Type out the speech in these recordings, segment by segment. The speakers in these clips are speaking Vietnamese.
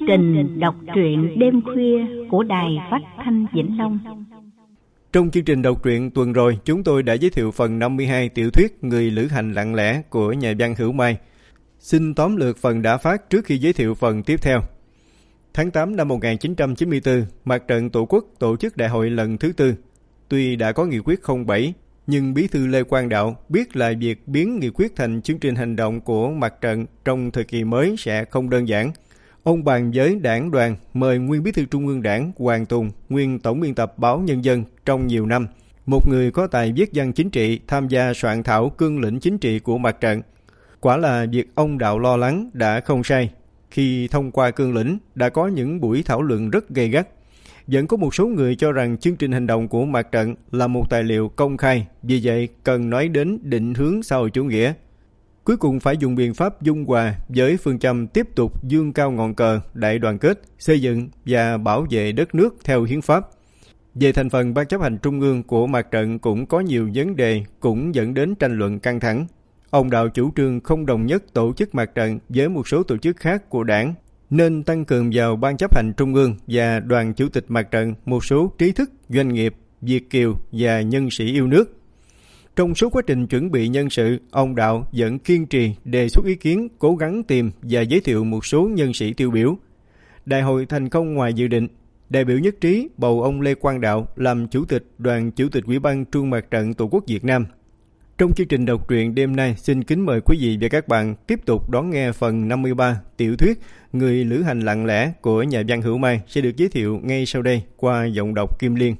trình đọc truyện đêm khuya của Đài Phát thanh Vĩnh Long. Trong chương trình đọc truyện tuần rồi, chúng tôi đã giới thiệu phần 52 tiểu thuyết Người lữ hành lặng lẽ của nhà văn Hữu Mai. Xin tóm lược phần đã phát trước khi giới thiệu phần tiếp theo. Tháng 8 năm 1994, Mặt trận Tổ quốc tổ chức đại hội lần thứ 4. Tuy đã có nghị quyết 07, nhưng Bí thư Lê Quang Đạo biết là việc biến nghị quyết thành chương trình hành động của mặt trận trong thời kỳ mới sẽ không đơn giản. Ông bàn với đảng đoàn mời nguyên Bí thư Trung ương Đảng Hoàng Tùng, nguyên tổng biên tập báo Nhân dân trong nhiều năm, một người có tài viết văn chính trị tham gia soạn thảo cương lĩnh chính trị của mặt trận. Quả là việc ông Đạo lo lắng đã không sai. Khi thông qua cương lĩnh, đã có những buổi thảo luận rất gay gắt. Vẫn có một số người cho rằng chương trình hành động của mặt trận là một tài liệu công khai, vì vậy cần nói đến định hướng xã hội chủ nghĩa. Cuối cùng phải dùng biện pháp dung hòa với phương châm tiếp tục dương cao ngọn cờ đại đoàn kết, xây dựng và bảo vệ đất nước theo hiến pháp. Về thành phần ban chấp hành trung ương của mặt trận cũng có nhiều vấn đề cũng dẫn đến tranh luận căng thẳng. Ông Đạo chủ trương không đồng nhất tổ chức mặt trận với một số tổ chức khác của đảng, nên tăng cường vào ban chấp hành trung ương và đoàn chủ tịch mặt trận một số trí thức, doanh nghiệp, Việt kiều và nhân sĩ yêu nước. Trong suốt quá trình chuẩn bị nhân sự, ông Đạo vẫn kiên trì đề xuất ý kiến, cố gắng tìm và giới thiệu một số nhân sĩ tiêu biểu. Đại hội thành công ngoài dự định. Đại biểu nhất trí bầu ông Lê Quang Đạo làm chủ tịch đoàn chủ tịch Ủy ban Trung Mặt trận Tổ quốc Việt Nam. Trong chương trình đọc truyện đêm nay, xin kính mời quý vị và các bạn tiếp tục đón nghe phần 53 tiểu thuyết Người lữ hành lặng lẽ của nhà văn Hữu Mai sẽ được giới thiệu ngay sau đây qua giọng đọc Kim Liên.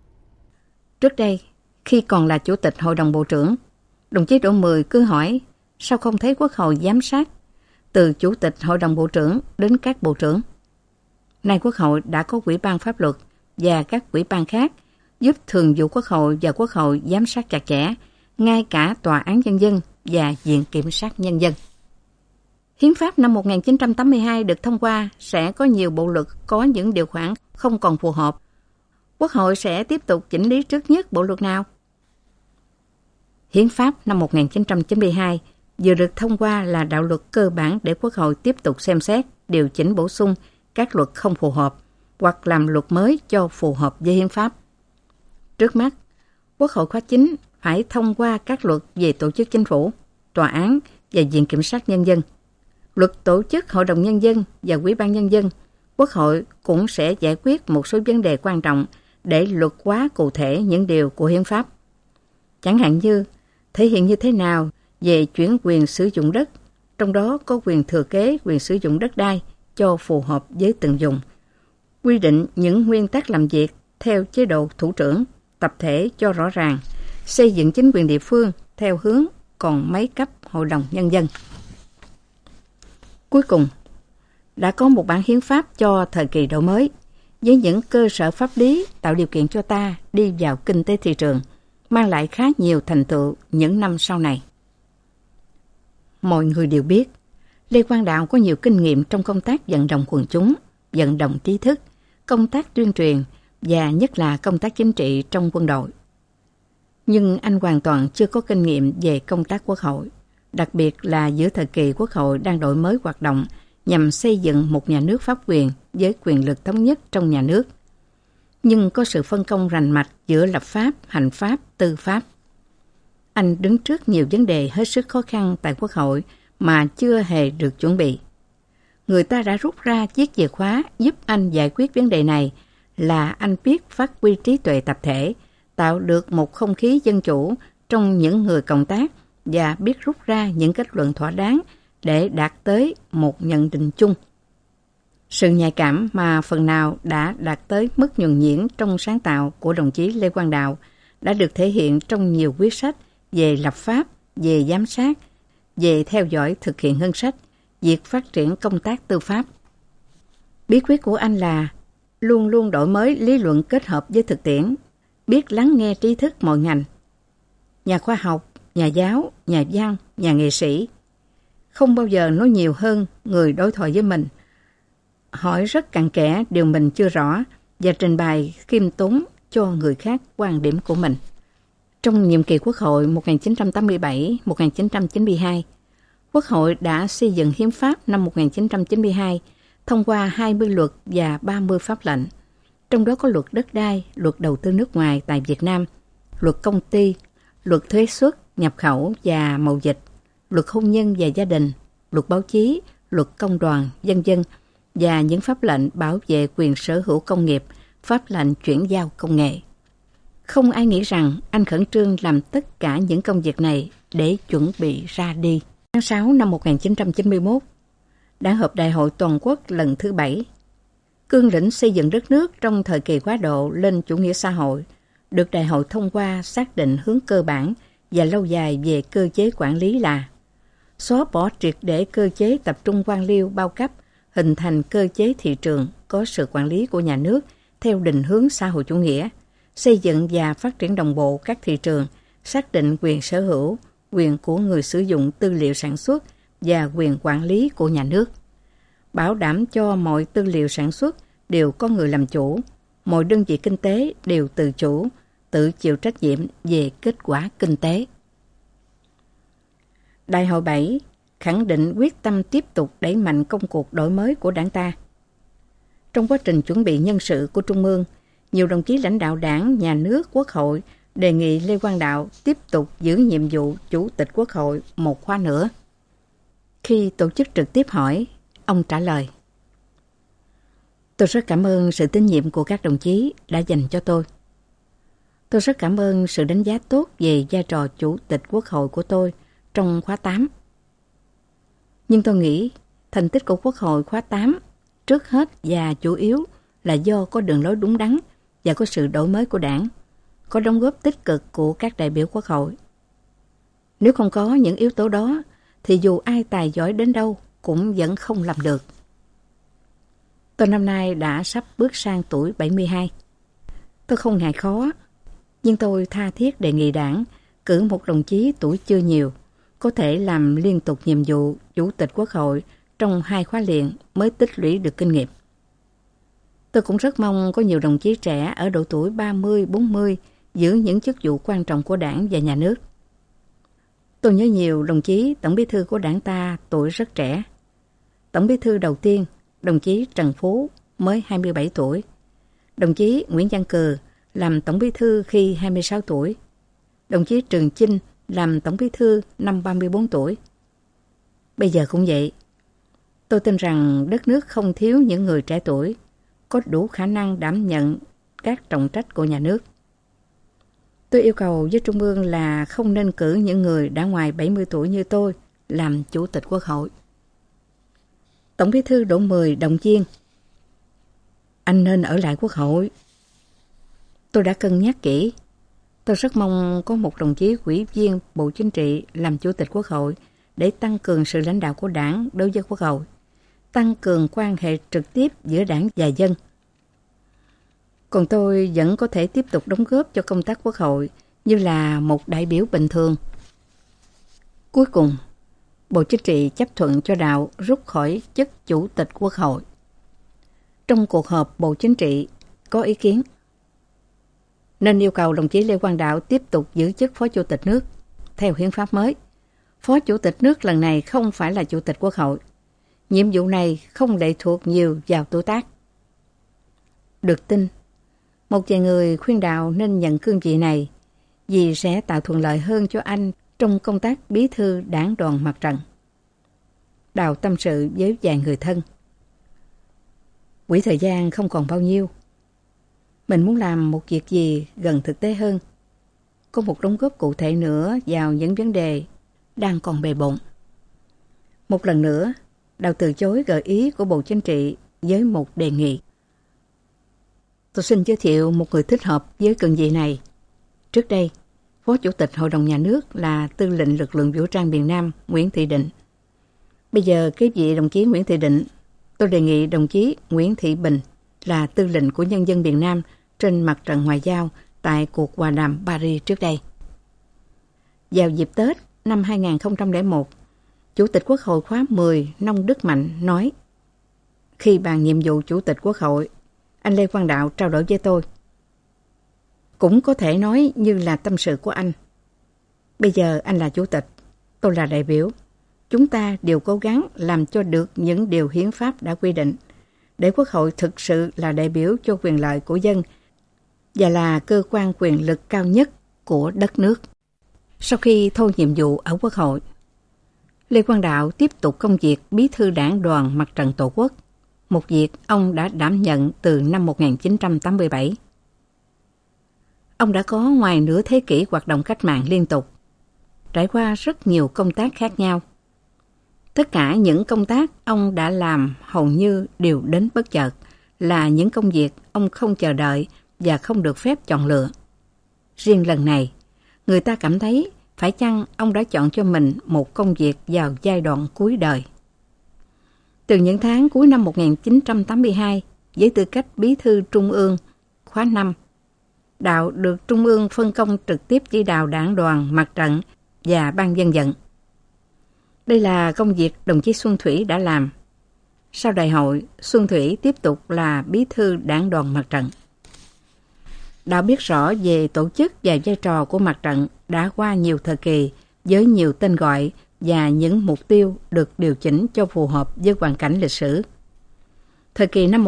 Trước đây, khi còn là Chủ tịch Hội đồng Bộ trưởng, đồng chí Đỗ Mười cứ hỏi sao không thấy Quốc hội giám sát từ Chủ tịch Hội đồng Bộ trưởng đến các Bộ trưởng. Nay Quốc hội đã có Ủy ban Pháp luật và các ủy ban khác giúp Thường vụ Quốc hội và Quốc hội giám sát chặt chẽ, ngay cả Tòa án Nhân dân và Viện Kiểm sát Nhân dân. Hiến pháp năm 1982 được thông qua sẽ có nhiều bộ luật có những điều khoản không còn phù hợp. Quốc hội sẽ tiếp tục chỉnh lý trước nhất bộ luật nào? Hiến pháp năm 1992 vừa được thông qua là đạo luật cơ bản để Quốc hội tiếp tục xem xét, điều chỉnh bổ sung các luật không phù hợp hoặc làm luật mới cho phù hợp với hiến pháp. Trước mắt, Quốc hội khóa 9 phải thông qua các luật về tổ chức chính phủ, tòa án và Viện Kiểm sát Nhân dân. Luật tổ chức Hội đồng Nhân dân và Ủy ban Nhân dân, Quốc hội cũng sẽ giải quyết một số vấn đề quan trọng để luật hóa cụ thể những điều của hiến pháp. Chẳng hạn như thể hiện như thế nào về chuyển quyền sử dụng đất, trong đó có quyền thừa kế, quyền sử dụng đất đai cho phù hợp với từng vùng. Quy định những nguyên tắc làm việc theo chế độ thủ trưởng, tập thể cho rõ ràng, xây dựng chính quyền địa phương theo hướng còn mấy cấp Hội đồng Nhân dân. Cuối cùng, đã có một bản hiến pháp cho thời kỳ đổi mới, với những cơ sở pháp lý tạo điều kiện cho ta đi vào kinh tế thị trường, mang lại khá nhiều thành tựu những năm sau này. Mọi người đều biết, Lê Quang Đạo có nhiều kinh nghiệm trong công tác vận động quần chúng, vận động trí thức, công tác tuyên truyền và nhất là công tác chính trị trong quân đội. Nhưng anh hoàn toàn chưa có kinh nghiệm về công tác quốc hội, đặc biệt là giữa thời kỳ Quốc hội đang đổi mới hoạt động nhằm xây dựng một nhà nước pháp quyền với quyền lực thống nhất trong nhà nước. Nhưng có sự phân công rành mạch giữa lập pháp, hành pháp, tư pháp. Anh đứng trước nhiều vấn đề hết sức khó khăn tại Quốc hội mà chưa hề được chuẩn bị. Người ta đã rút ra chiếc chìa khóa giúp anh giải quyết vấn đề này là anh biết phát huy trí tuệ tập thể, tạo được một không khí dân chủ trong những người cộng tác và biết rút ra những kết luận thỏa đáng để đạt tới một nhận định chung. Sự nhạy cảm mà phần nào đã đạt tới mức nhuần nhuyễn trong sáng tạo của đồng chí Lê Quang Đạo đã được thể hiện trong nhiều quyết sách về lập pháp, về giám sát, về theo dõi thực hiện ngân sách, việc phát triển công tác tư pháp. Bí quyết của anh là luôn luôn đổi mới lý luận kết hợp với thực tiễn, biết lắng nghe trí thức mọi ngành, nhà khoa học, nhà giáo, nhà văn, nhà nghệ sĩ. Không bao giờ nói nhiều hơn người đối thoại với mình, hỏi rất cặn kẽ điều mình chưa rõ và trình bày khiêm tốn cho người khác quan điểm của mình. Trong nhiệm kỳ Quốc hội 1987-1992, Quốc hội đã xây dựng Hiến pháp năm 1992, thông qua 20 luật và 30 pháp lệnh, trong đó có luật đất đai, luật đầu tư nước ngoài tại Việt Nam, luật công ty, luật thuế suất, nhập khẩu và mậu dịch, luật hôn nhân và gia đình, luật báo chí, luật công đoàn, vân vân, và những pháp lệnh bảo vệ quyền sở hữu công nghiệp, pháp lệnh chuyển giao công nghệ. Không ai nghĩ rằng anh khẩn trương làm tất cả những công việc này để chuẩn bị ra đi. Tháng 6 năm 1991, đã họp Đại hội Toàn quốc lần thứ 7. Cương lĩnh xây dựng đất nước trong thời kỳ quá độ lên chủ nghĩa xã hội được Đại hội thông qua, xác định hướng cơ bản và lâu dài về cơ chế quản lý là xóa bỏ triệt để cơ chế tập trung quan liêu bao cấp, hình thành cơ chế thị trường có sự quản lý của nhà nước theo định hướng xã hội chủ nghĩa, xây dựng và phát triển đồng bộ các thị trường, xác định quyền sở hữu, quyền của người sử dụng tư liệu sản xuất và quyền quản lý của nhà nước. Bảo đảm cho mọi tư liệu sản xuất đều có người làm chủ, mọi đơn vị kinh tế đều tự chủ, tự chịu trách nhiệm về kết quả kinh tế. Đại hội 7 khẳng định quyết tâm tiếp tục đẩy mạnh công cuộc đổi mới của đảng ta. Trong quá trình chuẩn bị nhân sự của Trung ương, nhiều đồng chí lãnh đạo đảng, nhà nước, quốc hội đề nghị Lê Quang Đạo tiếp tục giữ nhiệm vụ Chủ tịch Quốc hội một khóa nữa. Khi tổ chức trực tiếp hỏi, ông trả lời: Tôi rất cảm ơn sự tín nhiệm của các đồng chí đã dành cho tôi. Tôi rất cảm ơn sự đánh giá tốt về vai trò Chủ tịch Quốc hội của tôi trong khóa 8. Nhưng tôi nghĩ thành tích của Quốc hội khóa 8 trước hết và chủ yếu là do có đường lối đúng đắn và có sự đổi mới của đảng, có đóng góp tích cực của các đại biểu Quốc hội. Nếu không có những yếu tố đó, thì dù ai tài giỏi đến đâu cũng vẫn không làm được. Tôi năm nay đã sắp bước sang tuổi 72. Tôi không ngại khó, nhưng tôi tha thiết đề nghị đảng cử một đồng chí tuổi chưa nhiều, có thể làm liên tục nhiệm vụ Chủ tịch Quốc hội trong 2 khóa liền mới tích lũy được kinh nghiệm. Tôi cũng rất mong có nhiều đồng chí trẻ ở độ tuổi 30-40 giữ những chức vụ quan trọng của đảng và nhà nước. Tôi nhớ nhiều đồng chí Tổng bí thư của đảng ta tuổi rất trẻ. Tổng bí thư đầu tiên, đồng chí Trần Phú, mới 27 tuổi. Đồng chí Nguyễn Văn Cừ làm Tổng bí thư khi 26 tuổi. Đồng chí Trường Chinh làm Tổng bí thư năm 34 tuổi. Bây giờ cũng vậy. Tôi tin rằng đất nước không thiếu những người trẻ tuổi, có đủ khả năng đảm nhận các trọng trách của nhà nước. Tôi yêu cầu với Trung ương là không nên cử những người đã ngoài 70 tuổi như tôi làm Chủ tịch Quốc hội. Tổng bí thư Đỗ Mười động viên: Anh nên ở lại Quốc hội. Tôi đã cân nhắc kỹ. Tôi rất mong có một đồng chí ủy viên Bộ Chính trị làm Chủ tịch Quốc hội để tăng cường sự lãnh đạo của đảng đối với Quốc hội, tăng cường quan hệ trực tiếp giữa đảng và dân. Còn tôi vẫn có thể tiếp tục đóng góp cho công tác Quốc hội như là một đại biểu bình thường. Cuối cùng, Bộ Chính trị chấp thuận cho Đạo rút khỏi chức Chủ tịch Quốc hội. Trong cuộc họp Bộ Chính trị có ý kiến nên yêu cầu đồng chí Lê Quang Đạo tiếp tục giữ chức Phó Chủ tịch nước. Theo hiến pháp mới, Phó Chủ tịch nước lần này không phải là Chủ tịch Quốc hội. Nhiệm vụ này không lệ thuộc nhiều vào tuổi tác. Được tin, một vài người khuyên Đạo nên nhận cương vị này vì sẽ tạo thuận lợi hơn cho anh trong công tác bí thư đảng đoàn mặt trận. Đạo tâm sự với vài người thân: quỹ thời gian không còn bao nhiêu. Mình muốn làm một việc gì gần thực tế hơn, có một đóng góp cụ thể nữa vào những vấn đề đang còn bề bộn. Một lần nữa, Đạo từ chối gợi ý của Bộ Chính trị với một đề nghị. Tôi xin giới thiệu một người thích hợp với cương vị này. Trước đây, Phó Chủ tịch Hội đồng Nhà nước là Tư lệnh Lực lượng Vũ trang miền Nam Nguyễn Thị Định. Bây giờ kế vị đồng chí Nguyễn Thị Định, tôi đề nghị đồng chí Nguyễn Thị Bình là Tư lệnh của nhân dân miền Nam trên mặt trận ngoại giao tại cuộc hòa đàm Paris trước đây. Vào dịp Tết năm 2001, Chủ tịch Quốc hội khóa 10 Nông Đức Mạnh nói: Khi bàn nhiệm vụ Chủ tịch Quốc hội, anh Lê Quang Đạo trao đổi với tôi. Cũng có thể nói như là tâm sự của anh. Bây giờ anh là Chủ tịch, tôi là đại biểu. Chúng ta đều cố gắng làm cho được những điều hiến pháp đã quy định, để Quốc hội thực sự là đại biểu cho quyền lợi của dân và là cơ quan quyền lực cao nhất của đất nước. Sau khi thôi nhiệm vụ ở Quốc hội, Lê Quang Đạo tiếp tục công việc Bí thư Đảng đoàn Mặt trận Tổ quốc, một việc ông đã đảm nhận từ năm 1987. Ông đã có ngoài nửa thế kỷ hoạt động cách mạng liên tục, trải qua rất nhiều công tác khác nhau. Tất cả những công tác ông đã làm hầu như đều đến bất chợt, là những công việc ông không chờ đợi và không được phép chọn lựa. Riêng lần này, người ta cảm thấy phải chăng ông đã chọn cho mình một công việc vào giai đoạn cuối đời. Từ những tháng cuối năm 1982, với tư cách Bí thư Trung ương khóa 5, Đạo được Trung ương phân công trực tiếp chỉ đạo Đảng đoàn, Mặt trận và Ban dân vận. Đây là công việc đồng chí Xuân Thủy đã làm. Sau đại hội, Xuân Thủy tiếp tục là Bí thư Đảng đoàn Mặt trận. Đạo biết rõ về tổ chức và vai trò của Mặt trận đã qua nhiều thời kỳ với nhiều tên gọi và những mục tiêu được điều chỉnh cho phù hợp với hoàn cảnh lịch sử. Thời kỳ năm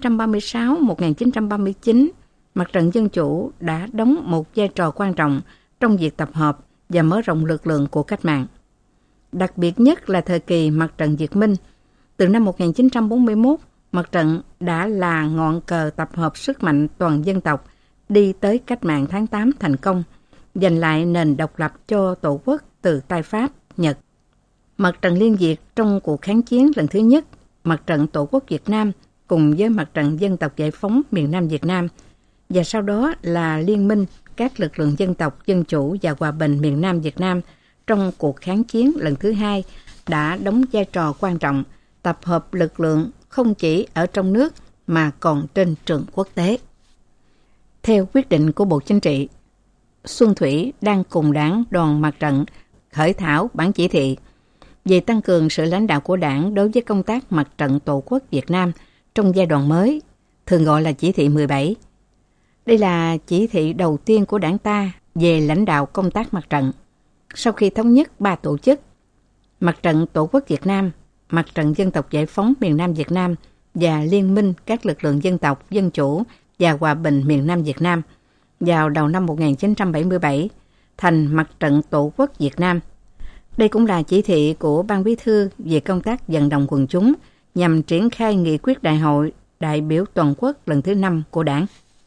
1936-1939, Mặt trận Dân Chủ đã đóng một vai trò quan trọng trong việc tập hợp và mở rộng lực lượng của cách mạng. Đặc biệt nhất là thời kỳ Mặt trận Việt Minh. Từ năm 1941, Mặt trận đã là ngọn cờ tập hợp sức mạnh toàn dân tộc đi tới cách mạng tháng 8 thành công, giành lại nền độc lập cho Tổ quốc từ tay Pháp, Nhật. Mặt trận Liên Việt trong cuộc kháng chiến lần thứ nhất, Mặt trận Tổ quốc Việt Nam cùng với Mặt trận Dân tộc Giải phóng miền Nam Việt Nam, và sau đó là Liên minh các lực lượng dân tộc Dân chủ và Hòa bình miền Nam Việt Nam trong cuộc kháng chiến lần thứ hai đã đóng vai trò quan trọng, tập hợp lực lượng không chỉ ở trong nước mà còn trên trường quốc tế. Theo quyết định của Bộ Chính trị, Xuân Thủy đang cùng Đảng đoàn Mặt trận khởi thảo bản chỉ thị về tăng cường sự lãnh đạo của Đảng đối với công tác Mặt trận Tổ quốc Việt Nam trong giai đoạn mới, thường gọi là chỉ thị 17. Đây là chỉ thị đầu tiên của Đảng ta về lãnh đạo công tác Mặt trận. Sau khi thống nhất 3 tổ chức, Mặt trận Tổ quốc Việt Nam, Mặt trận Dân tộc Giải phóng miền Nam Việt Nam và Liên minh các lực lượng dân tộc Dân chủ và Hòa bình miền Nam Việt Nam, vào đầu năm 1977 thành Mặt trận Tổ quốc Việt Nam. Đây cũng là chỉ thị của Ban Bí thư về công tác vận động quần chúng nhằm triển khai nghị quyết đại hội đại biểu toàn quốc lần thứ 5 của Đảng.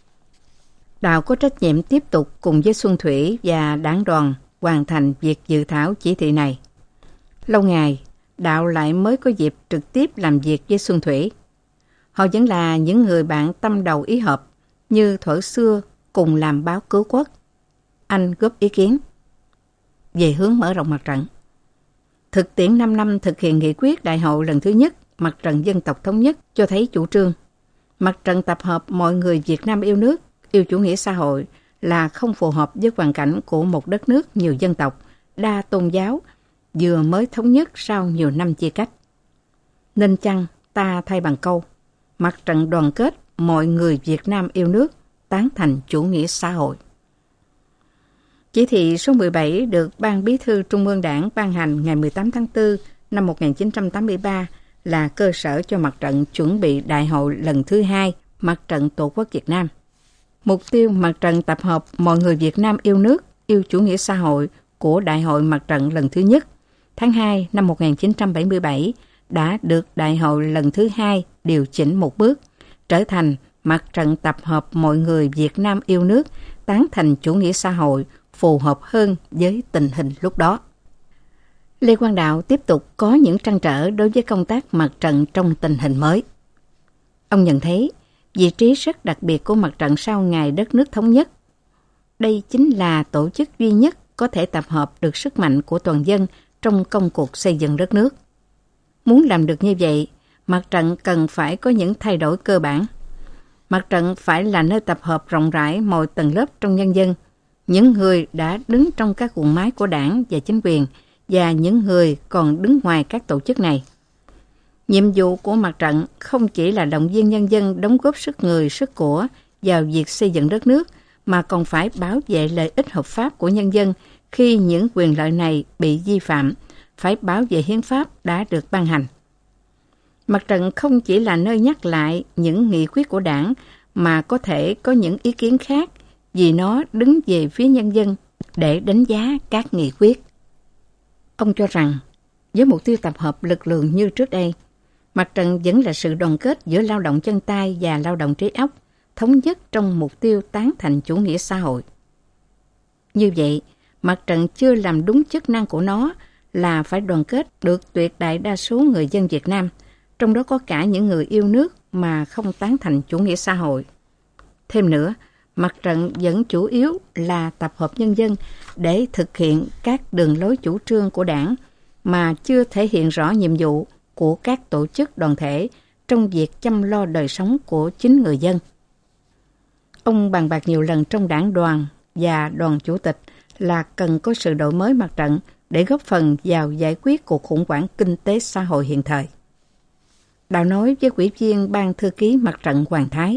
Đạo có trách nhiệm tiếp tục cùng với Xuân Thủy và Đảng đoàn hoàn thành việc dự thảo chỉ thị này. Lâu ngày, Đạo lại mới có dịp trực tiếp làm việc với Xuân Thủy. Họ vẫn là những người bạn tâm đầu ý hợp, như thuở xưa cùng làm báo Cứu Quốc. Anh góp ý kiến về hướng mở rộng mặt trận. Thực tiễn 5 năm thực hiện nghị quyết đại hội lần thứ nhất Mặt trận Dân tộc Thống nhất cho thấy chủ trương Mặt trận tập hợp mọi người Việt Nam yêu nước, yêu chủ nghĩa xã hội là không phù hợp với hoàn cảnh của một đất nước nhiều dân tộc, đa tôn giáo, vừa mới thống nhất sau nhiều năm chia cách. Nên chăng ta thay bằng câu Mặt trận đoàn kết mọi người Việt Nam yêu nước, tán thành chủ nghĩa xã hội. Chỉ thị số 17 được Ban Bí thư Trung ương Đảng ban hành ngày 18 tháng 4 năm 1983 là cơ sở cho Mặt trận chuẩn bị đại hội lần thứ 2 Mặt trận Tổ quốc Việt Nam. Mục tiêu Mặt trận tập hợp mọi người Việt Nam yêu nước, yêu chủ nghĩa xã hội của Đại hội Mặt trận lần thứ nhất tháng 2 năm 1977 đã được Đại hội lần thứ 2 điều chỉnh một bước, trở thành Mặt trận tập hợp mọi người Việt Nam yêu nước, tán thành chủ nghĩa xã hội, phù hợp hơn với tình hình lúc đó. Lê Quang Đạo tiếp tục có những trăn trở đối với công tác mặt trận trong tình hình mới. Ông nhận thấy vị trí rất đặc biệt của mặt trận sau ngày đất nước thống nhất. Đây chính là tổ chức duy nhất có thể tập hợp được sức mạnh của toàn dân trong công cuộc xây dựng đất nước. Muốn làm được như vậy, mặt trận cần phải có những thay đổi cơ bản. Mặt trận phải là nơi tập hợp rộng rãi mọi tầng lớp trong nhân dân, những người đã đứng trong các guồng máy của đảng và chính quyền và những người còn đứng ngoài các tổ chức này. Nhiệm vụ của mặt trận không chỉ là động viên nhân dân đóng góp sức người, sức của vào việc xây dựng đất nước, mà còn phải bảo vệ lợi ích hợp pháp của nhân dân khi những quyền lợi này bị vi phạm, phải bảo vệ hiến pháp đã được ban hành. Mặt trận không chỉ là nơi nhắc lại những nghị quyết của Đảng mà có thể có những ý kiến khác vì nó đứng về phía nhân dân để đánh giá các nghị quyết. Ông cho rằng với mục tiêu tập hợp lực lượng như trước đây, mặt trận vẫn là sự đoàn kết giữa lao động chân tay và lao động trí óc, thống nhất trong mục tiêu tán thành chủ nghĩa xã hội. Như vậy, mặt trận chưa làm đúng chức năng của nó là phải đoàn kết được tuyệt đại đa số người dân Việt Nam, trong đó có cả những người yêu nước mà không tán thành chủ nghĩa xã hội. Thêm nữa, mặt trận vẫn chủ yếu là tập hợp nhân dân để thực hiện các đường lối chủ trương của Đảng mà chưa thể hiện rõ nhiệm vụ của các tổ chức đoàn thể trong việc chăm lo đời sống của chính người dân. Ông bàn bạc nhiều lần trong đảng đoàn và đoàn chủ tịch là cần có sự đổi mới mặt trận để góp phần vào giải quyết cuộc khủng hoảng kinh tế xã hội hiện thời. Đạo nói với ủy viên ban thư ký mặt trận Hoàng Thái: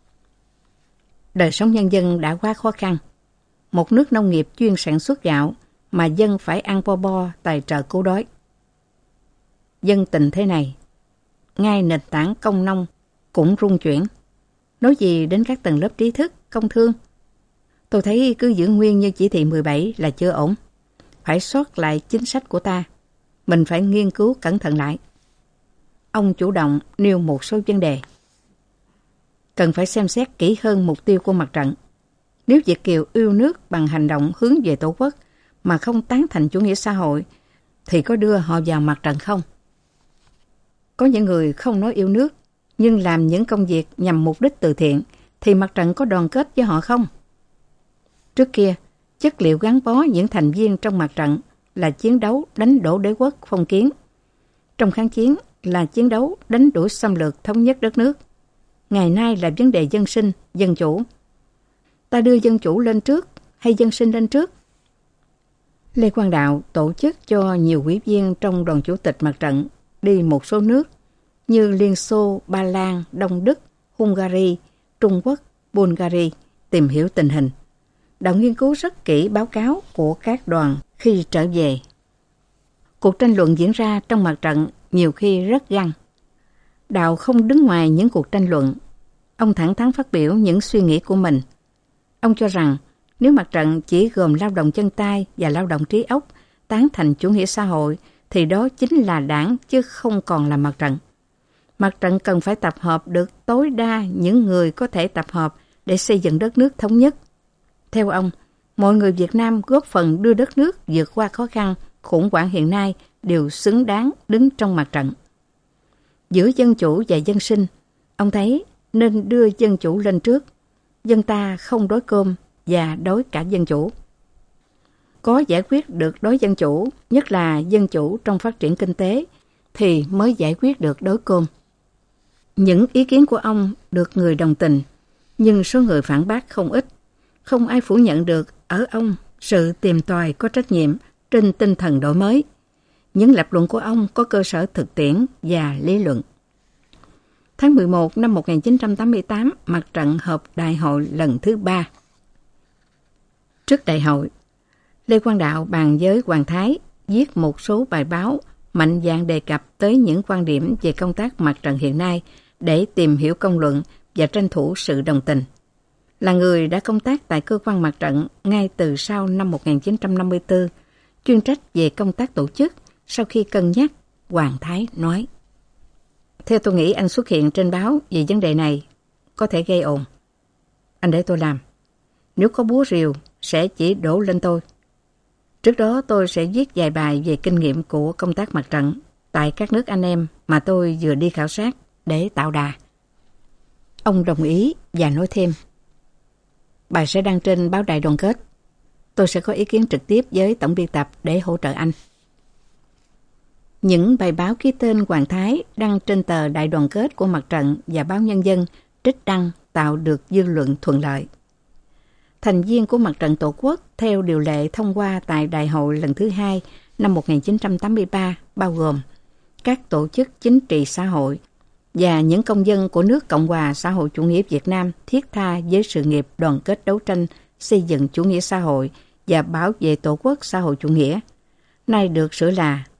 đời sống nhân dân đã quá khó khăn. Một nước nông nghiệp chuyên sản xuất gạo mà dân phải ăn bo bo tài trợ cứu đói. Dân tình thế này, ngay nền tảng công nông cũng rung chuyển. Nói gì đến các tầng lớp trí thức, công thương. Tôi thấy cứ giữ nguyên như chỉ thị 17 là chưa ổn. Phải soát lại chính sách của ta. Mình phải nghiên cứu cẩn thận lại. Ông chủ động nêu một số vấn đề. Cần phải xem xét kỹ hơn mục tiêu của mặt trận. Nếu Việt kiều yêu nước bằng hành động hướng về Tổ quốc mà không tán thành chủ nghĩa xã hội, thì có đưa họ vào mặt trận không? Có những người không nói yêu nước, nhưng làm những công việc nhằm mục đích từ thiện, thì mặt trận có đoàn kết với họ không? Trước kia, chất liệu gắn bó những thành viên trong mặt trận là chiến đấu đánh đổ đế quốc phong kiến. Trong kháng chiến là chiến đấu đánh đuổi xâm lược thống nhất đất nước. Ngày nay là vấn đề dân sinh, dân chủ. Ta đưa dân chủ lên trước hay dân sinh lên trước? Lê Quang Đạo tổ chức cho nhiều ủy viên trong đoàn chủ tịch mặt trận đi một số nước như Liên Xô, Ba Lan, Đông Đức, Hungary, Trung Quốc, Bulgaria tìm hiểu tình hình. Đạo nghiên cứu rất kỹ báo cáo của các đoàn khi trở về. Cuộc tranh luận diễn ra trong mặt trận nhiều khi rất gay. Đạo không đứng ngoài những cuộc tranh luận. Ông thẳng thắn phát biểu những suy nghĩ của mình. Ông cho rằng nếu mặt trận chỉ gồm lao động chân tay và lao động trí óc tán thành chủ nghĩa xã hội thì đó chính là đảng chứ không còn là mặt trận. Mặt trận cần phải tập hợp được tối đa những người có thể tập hợp để xây dựng đất nước thống nhất. Theo ông, mọi người Việt Nam góp phần đưa đất nước vượt qua khó khăn, khủng hoảng hiện nay đều xứng đáng đứng trong mặt trận. Giữa dân chủ và dân sinh, ông thấy nên đưa dân chủ lên trước. Dân ta không đói cơm và đói cả dân chủ. Có giải quyết được đói dân chủ, nhất là dân chủ trong phát triển kinh tế, thì mới giải quyết được đói cơm. Những ý kiến của ông được người đồng tình, nhưng số người phản bác không ít. Không ai phủ nhận được ở ông sự tìm tòi có trách nhiệm trên tinh thần đổi mới. Những lập luận của ông có cơ sở thực tiễn và lý luận. Tháng 11 năm 1988, mặt trận họp đại hội lần thứ 3. Trước đại hội, Lê Quang Đạo bàn với Hoàng Thái viết một số bài báo mạnh dạn đề cập tới những quan điểm về công tác mặt trận hiện nay để tìm hiểu công luận và tranh thủ sự đồng tình. Là người đã công tác tại cơ quan mặt trận ngay từ sau năm 1954, chuyên trách về công tác tổ chức, sau khi cân nhắc, Hoàng Thái nói: theo tôi nghĩ anh xuất hiện trên báo về vấn đề này có thể gây ồn. Anh để tôi làm. Nếu có búa rìu sẽ chỉ đổ lên tôi. Trước đó tôi sẽ viết vài bài về kinh nghiệm của công tác mặt trận tại các nước anh em mà tôi vừa đi khảo sát để tạo đà. Ông đồng ý và nói thêm: bài sẽ đăng trên báo Đại Đoàn Kết. Tôi sẽ có ý kiến trực tiếp với tổng biên tập để hỗ trợ anh. Những bài báo ký tên Hoàng Thái đăng trên tờ Đại Đoàn Kết của mặt trận và báo Nhân dân trích đăng tạo được dư luận thuận lợi. Thành viên của mặt trận Tổ quốc theo điều lệ thông qua tại Đại hội lần thứ 2 năm 1983 bao gồm các tổ chức chính trị xã hội và những công dân của nước Cộng hòa xã hội chủ nghĩa Việt Nam thiết tha với sự nghiệp đoàn kết đấu tranh xây dựng chủ nghĩa xã hội và bảo vệ Tổ quốc xã hội chủ nghĩa, nay được sửa là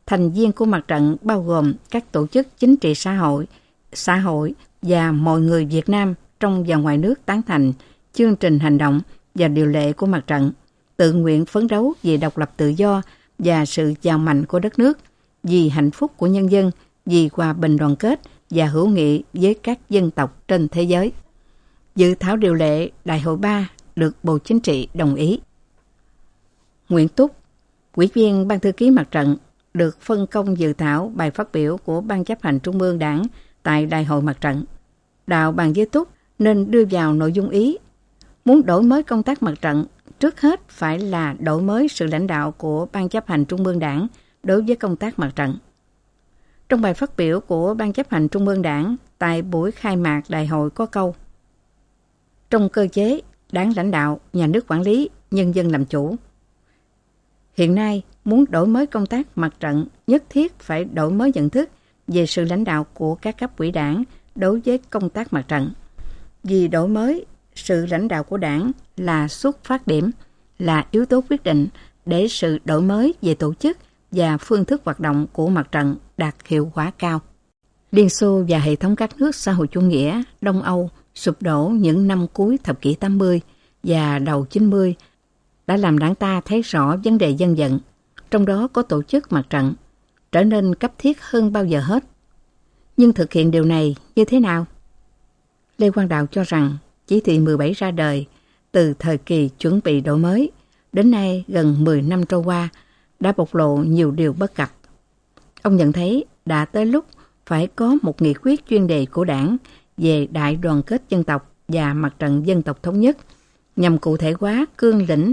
Thành viên của mặt trận bao gồm các tổ chức chính trị xã hội và mọi người Việt Nam trong và ngoài nước tán thành chương trình hành động và điều lệ của mặt trận, tự nguyện phấn đấu vì độc lập tự do và sự giàu mạnh của đất nước, vì hạnh phúc của nhân dân, vì hòa bình đoàn kết và hữu nghị với các dân tộc trên thế giới. Dự thảo điều lệ Đại hội 3 được Bộ Chính trị đồng ý. Nguyễn Túc, Ủy viên Ban Thư ký Mặt trận, được phân công dự thảo bài phát biểu của Ban Chấp hành Trung ương Đảng tại Đại hội Mặt trận. Đạo bàn với Túc nên đưa vào nội dung ý. Muốn đổi mới công tác mặt trận, trước hết phải là đổi mới sự lãnh đạo của Ban Chấp hành Trung ương Đảng đối với công tác mặt trận. Trong bài phát biểu của Ban Chấp hành Trung ương Đảng tại buổi khai mạc đại hội có câu: trong cơ chế, đảng lãnh đạo, nhà nước quản lý, nhân dân làm chủ. Hiện nay, muốn đổi mới công tác mặt trận, nhất thiết phải đổi mới nhận thức về sự lãnh đạo của các cấp ủy đảng đối với công tác mặt trận. Vì đổi mới sự lãnh đạo của đảng là xuất phát điểm, là yếu tố quyết định để sự đổi mới về tổ chức và phương thức hoạt động của mặt trận đạt hiệu quả cao. Liên Xô và hệ thống các nước xã hội chủ nghĩa Đông Âu sụp đổ những năm cuối thập kỷ 80 và đầu 90 đã làm đảng ta thấy rõ vấn đề dân vận, trong đó có tổ chức mặt trận, trở nên cấp thiết hơn bao giờ hết. Nhưng thực hiện điều này như thế nào? Lê Quang Đạo cho rằng chỉ thị 17 ra đời từ thời kỳ chuẩn bị đổi mới, đến nay gần 10 năm trôi qua, đã bộc lộ nhiều điều bất cập. Ông nhận thấy đã tới lúc phải có một nghị quyết chuyên đề của đảng về đại đoàn kết dân tộc và mặt trận dân tộc thống nhất, nhằm cụ thể hóa cương lĩnh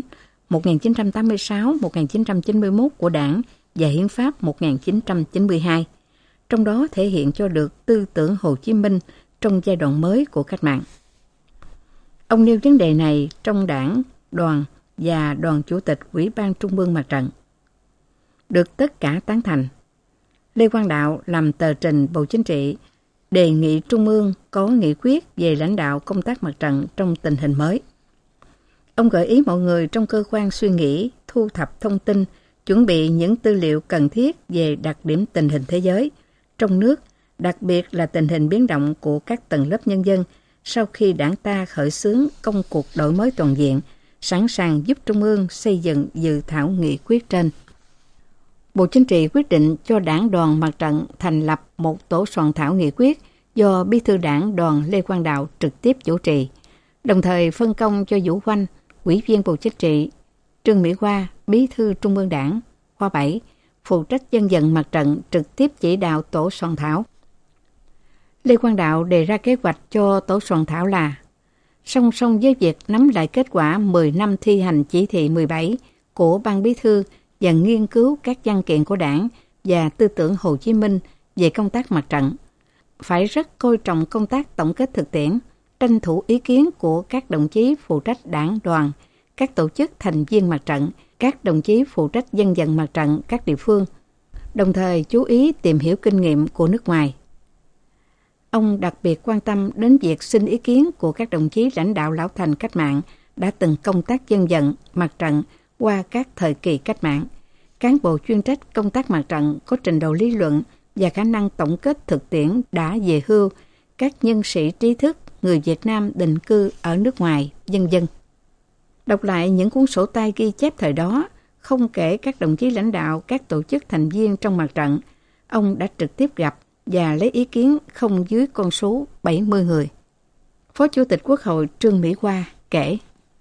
1986-1991 của đảng và hiến pháp 1992, trong đó thể hiện cho được tư tưởng Hồ Chí Minh trong giai đoạn mới của cách mạng. Ông nêu vấn đề này trong đảng, đoàn và đoàn chủ tịch Ủy ban Trung ương Mặt trận. Được tất cả tán thành, Lê Quang Đạo làm tờ trình Bộ Chính trị đề nghị Trung ương có nghị quyết về lãnh đạo công tác mặt trận trong tình hình mới. Ông gợi ý mọi người trong cơ quan suy nghĩ, thu thập thông tin, chuẩn bị những tư liệu cần thiết về đặc điểm tình hình thế giới, trong nước, đặc biệt là tình hình biến động của các tầng lớp nhân dân sau khi đảng ta khởi xướng công cuộc đổi mới toàn diện, sẵn sàng giúp Trung ương xây dựng dự thảo nghị quyết trên. Bộ Chính trị quyết định cho Đảng đoàn Mặt trận thành lập một tổ soạn thảo nghị quyết do Bí thư Đảng đoàn Lê Quang Đạo trực tiếp chủ trì, đồng thời phân công cho Vũ Oanh, Ủy viên Bộ Chính trị, Trương Mỹ Hoa, Bí thư Trung ương Đảng, khóa 7, phụ trách dân vận mặt trận trực tiếp chỉ đạo tổ soạn thảo. Lê Quang Đạo đề ra kế hoạch cho tổ soạn thảo là song song với việc nắm lại kết quả 10 năm thi hành chỉ thị 17 của Ban Bí thư và nghiên cứu các văn kiện của Đảng và tư tưởng Hồ Chí Minh về công tác mặt trận, phải rất coi trọng công tác tổng kết thực tiễn, tranh thủ ý kiến của các đồng chí phụ trách đảng đoàn, các tổ chức thành viên mặt trận, các đồng chí phụ trách dân vận mặt trận các địa phương, đồng thời chú ý tìm hiểu kinh nghiệm của nước ngoài. Ông đặc biệt quan tâm đến việc xin ý kiến của các đồng chí lãnh đạo lão thành cách mạng đã từng công tác dân vận, mặt trận qua các thời kỳ cách mạng, cán bộ chuyên trách công tác mặt trận có trình độ lý luận và khả năng tổng kết thực tiễn đã về hưu, các nhân sĩ trí thức, người Việt Nam định cư ở nước ngoài, vân vân. Đọc lại những cuốn sổ tay ghi chép thời đó, không kể các đồng chí lãnh đạo các tổ chức thành viên trong mặt trận, ông đã trực tiếp gặp và lấy ý kiến không dưới con số 70 người. Phó Chủ tịch Quốc hội Trương Mỹ Hoa kể: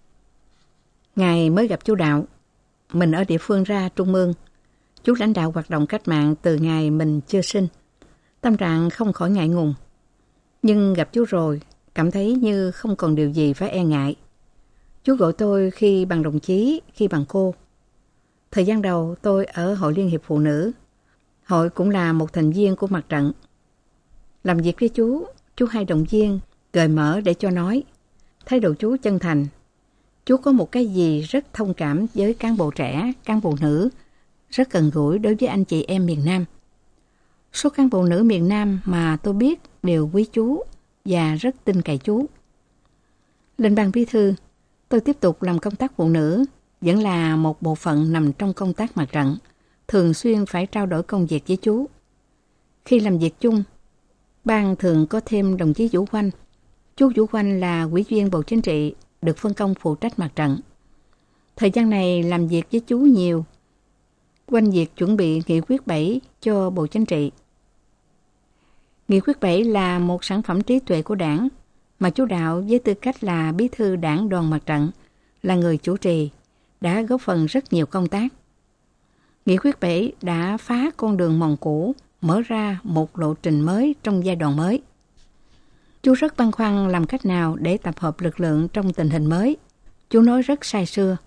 Ngày mới gặp chú Đạo, mình ở địa phương ra Trung ương, chú lãnh đạo hoạt động cách mạng từ ngày mình chưa sinh. Tâm trạng không khỏi ngại ngùng. Nhưng gặp chú rồi, cảm thấy như không còn điều gì phải e ngại. Chú gọi tôi khi bằng đồng chí, khi bằng cô. Thời gian đầu tôi ở Hội Liên hiệp Phụ nữ. Hội cũng là một thành viên của mặt trận. Làm việc với chú hay động viên, gợi mở để cho nói. Thái độ chú chân thành. Chú có một cái gì rất thông cảm với cán bộ trẻ, cán bộ nữ, rất gần gũi đối với anh chị em miền Nam. Số cán bộ nữ miền Nam mà tôi biết đều quý chú và rất tin cậy chú. Lên ban bí thư, tôi tiếp tục làm công tác phụ nữ, vẫn là một bộ phận nằm trong công tác mặt trận, thường xuyên phải trao đổi công việc với chú. Khi làm việc chung, ban thường có thêm đồng chí Vũ Khoanh. Chú Vũ Khoanh là ủy viên Bộ Chính trị, được phân công phụ trách mặt trận. Thời gian này làm việc với chú nhiều, quanh việc chuẩn bị Nghị quyết 7 cho Bộ Chính trị. Nghị quyết 7 là một sản phẩm trí tuệ của Đảng, mà chú Đạo với tư cách là bí thư Đảng đoàn mặt trận, là người chủ trì, đã góp phần rất nhiều công tác. Nghị quyết 7 đã phá con đường mòn cũ, mở ra một lộ trình mới trong giai đoạn mới. Chú rất băn khoăn làm cách nào để tập hợp lực lượng trong tình hình mới. Chú nói rất say sưa.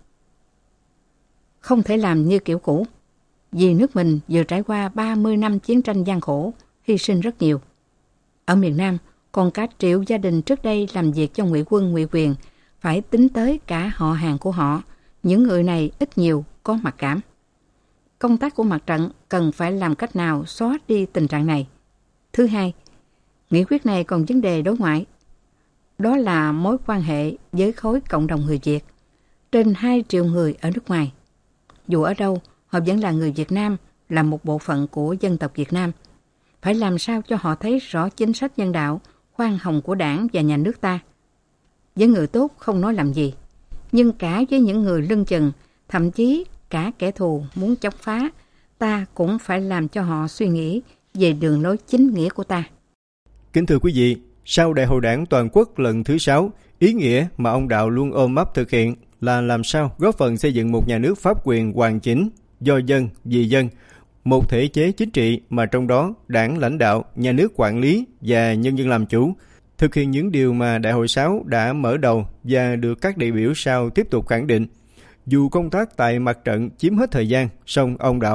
Không thể làm như kiểu cũ, vì nước mình vừa trải qua 30 năm chiến tranh gian khổ, hy sinh rất nhiều. Ở miền Nam, còn cả triệu gia đình trước đây làm việc cho ngụy quân ngụy quyền, phải tính tới cả họ hàng của họ. Những người này ít nhiều có mặc cảm. Công tác của mặt trận cần phải làm cách nào xóa đi tình trạng này. Thứ hai, nghị quyết này còn vấn đề đối ngoại. Đó là mối quan hệ với khối cộng đồng người Việt, trên 2 triệu người ở nước ngoài. Dù ở đâu, họ vẫn là người Việt Nam, là một bộ phận của dân tộc Việt Nam. Phải làm sao cho họ thấy rõ chính sách nhân đạo, khoan hồng của Đảng và nhà nước ta. Với người tốt không nói làm gì, nhưng cả với những người lưng chừng, thậm chí cả kẻ thù muốn chống phá, ta cũng phải làm cho họ suy nghĩ về đường lối chính nghĩa của ta. Kính thưa quý vị, sau Đại hội Đảng Toàn quốc lần thứ 6, ý nghĩa mà ông Đạo luôn ôm ấp thực hiện là làm sao góp phần xây dựng một nhà nước pháp quyền hoàn chỉnh, do dân, vì dân, một thể chế chính trị mà trong đó Đảng lãnh đạo, nhà nước quản lý và nhân dân làm chủ, thực hiện những điều mà Đại hội 6 đã mở đầu và được các đại biểu sau tiếp tục khẳng định. Dù công tác tại mặt trận chiếm hết thời gian, song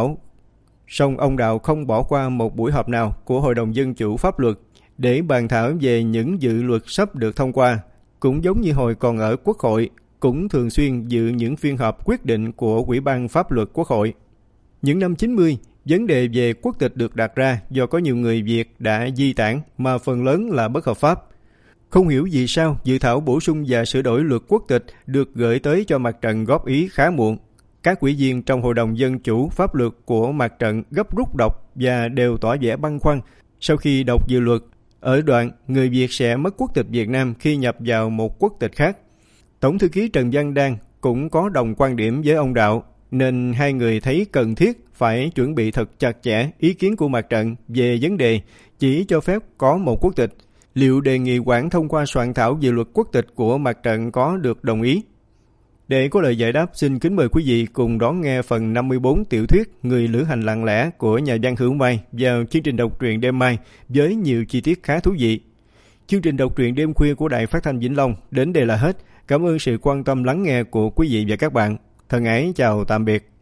ông Đạo không bỏ qua một buổi họp nào của Hội đồng Dân chủ Pháp luật để bàn thảo về những dự luật sắp được thông qua. Cũng giống như hồi còn ở Quốc hội, cũng thường xuyên dự những phiên họp quyết định của Ủy ban Pháp luật Quốc hội. Những năm 90, vấn đề về quốc tịch được đặt ra do có nhiều người Việt đã di tản mà phần lớn là bất hợp pháp. Không hiểu vì sao dự thảo bổ sung và sửa đổi luật quốc tịch được gửi tới cho mặt trận góp ý khá muộn. Các ủy viên trong Hội đồng Dân chủ Pháp luật của mặt trận gấp rút đọc và đều tỏ vẻ băn khoăn sau khi đọc dự luật. Ở đoạn, người Việt sẽ mất quốc tịch Việt Nam khi nhập vào một quốc tịch khác. Tổng thư ký Trần Văn Đan cũng có đồng quan điểm với ông Đạo, nên hai người thấy cần thiết phải chuẩn bị thật chặt chẽ ý kiến của mặt trận về vấn đề chỉ cho phép có một quốc tịch. Liệu đề nghị hoãn thông qua soạn thảo dự luật quốc tịch của mặt trận có được đồng ý? Để có lời giải đáp, xin kính mời quý vị cùng đón nghe phần 54 tiểu thuyết Người lữ hành lặng lẽ của nhà văn Hữu Mai vào chương trình đọc truyện đêm mai với nhiều chi tiết khá thú vị. Chương trình đọc truyện đêm khuya của Đài Phát thanh Vĩnh Long đến đây là hết. Cảm ơn sự quan tâm lắng nghe của quý vị và các bạn. Thân ái chào tạm biệt.